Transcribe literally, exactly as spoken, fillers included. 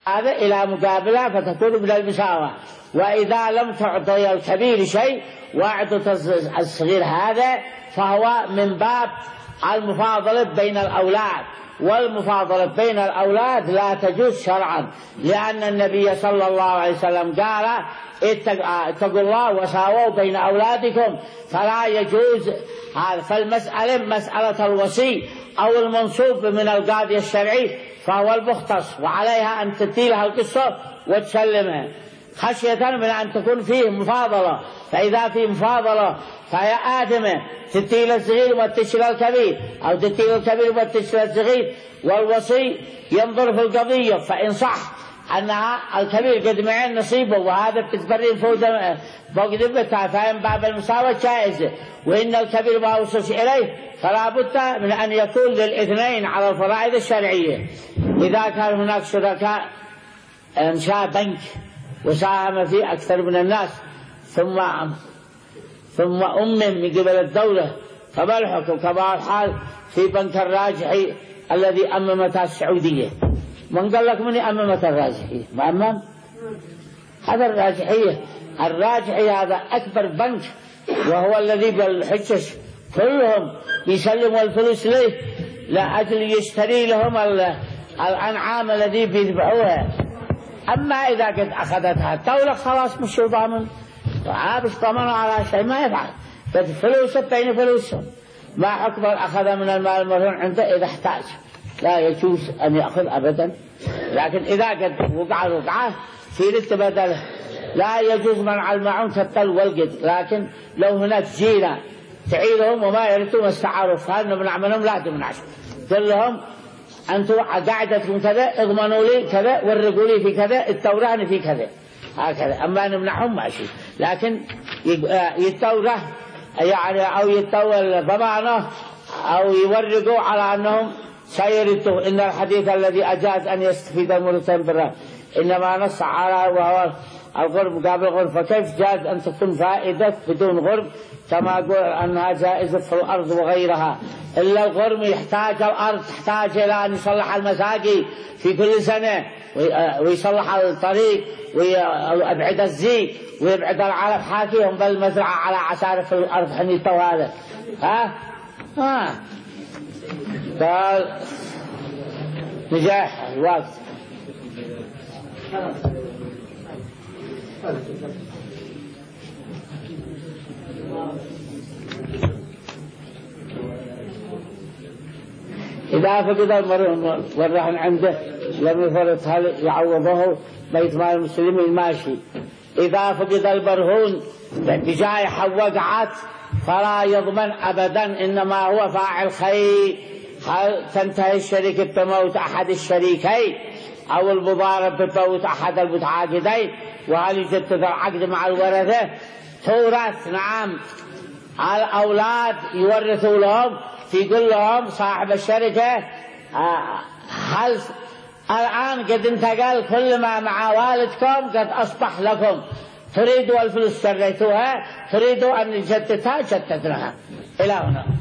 هذا إلى مقابلة فتكون من المساواة. وإذا لم تعطي الكبير شيء وأعطت الصغير هذا فهو من باب المفاضلة بين الأولاد، والمفاضلة بين الأولاد لا تجوز شرعا، لأن النبي صلى الله عليه وسلم قال اتقوا الله وساووا بين أولادكم، فلا يجوز هذا. فالمسألة مسألة الوصي أو المنصوب من القاضي الشرعي فهو المختص، وعليها أن تتيلها القصة وتسلمها خشية من أن تكون فيه مفاضلة. فإذا في مفاضلة فهي آدمة تتيل الصغير وتشيل الكبير، أو تتيل الكبير وتشيل الصغير، والوصي ينظر في القضية، فإن صح أنها الكبير قد معين نصيبه وهذا بتتبرين فوق ذمتها فإن باب المساواة جائزة، وإن الكبير ما وصلش إليه فلا بد من أن يكون للاثنين على الفرائض الشرعية. إذا كان هناك شركاء انشاء بنك وساهم فيه أكثر من الناس ثم ثم أمم من قبل الدولة، فما الحكم؟ كما الحال في بنك الراجحي الذي أممتها السعودية. من قال لك من أممت الراجحية؟ ما أمم هذا الراجحية. الراجحي هذا أكبر بنك، وهو الذي بالحجج كلهم يسلموا الفلوس ليه لأجل يشتري لهم الأنعام الذي بيذبحوها. أما إذا قد أخذتها الدولة خلاص مش ضامن، عابس ضمنوا على شيء ما يفعل، قد فلوسه بين فلوسهم. ما حكم أخذ من المال المرهون عنده إذا احتاج؟ لا يجوز أن يأخذ أبدا. لكن إذا قد وقع وقعه في رد بدله لا يجوز منع المعون كالطل والقد. لكن لو هناك جيرة تعيرهم وما يردون استعاروا فهل نمنع منهم؟ لا تمنعش، قل لهم أنتم قاعدتكم كذا، اضمنوا لي كذا، ورقوا لي في كذا، التوراني في كذا، هكذا. أما نمنعهم ماشي، لكن يتوره يعني أو يتول ضمانه أو يورقوا على أنهم سيردوا. إن الحديث الذي أجاز أن يستفيد المرتين بالرهن إنما نص على وهو الغرب مقابل الغرب، فكيف جاز أن تكون فائدة بدون غرب؟ كما أقول أنها جائزة في الأرض وغيرها. إلا الغرب يحتاج الأرض، تحتاج إلى أن يصلح المساقي في كل سنة ويصلح الطريق ويبعد الزي ويبعد العلف حاكيهم بالمزرعة على عسارف الأرض حنيته. هذا ها ها قال نجاح الوقت. إذا فقد المرهون والرهن عنده لم يفرط هل يعوضه بيت مال المسلمين؟ ماشي. إذا فقد المرهون بجائحة وقعت فلا يضمن أبدا، إنما هو فاعل خير. هل تنتهي الشركة بموت أحد الشريكين أو المضارب بموت أحد المتعاقدين؟ وهل يجدد العقد مع الورثة؟ تورث، نعم. الأولاد يورثوا لهم، يقول لهم صاحب الشركة هل الآن قد انتقل كل ما مع والدكم قد أصبح لكم، تريدوا الفلوس شريتوها، تريدوا أن يجددها جدد لها. إلى هنا.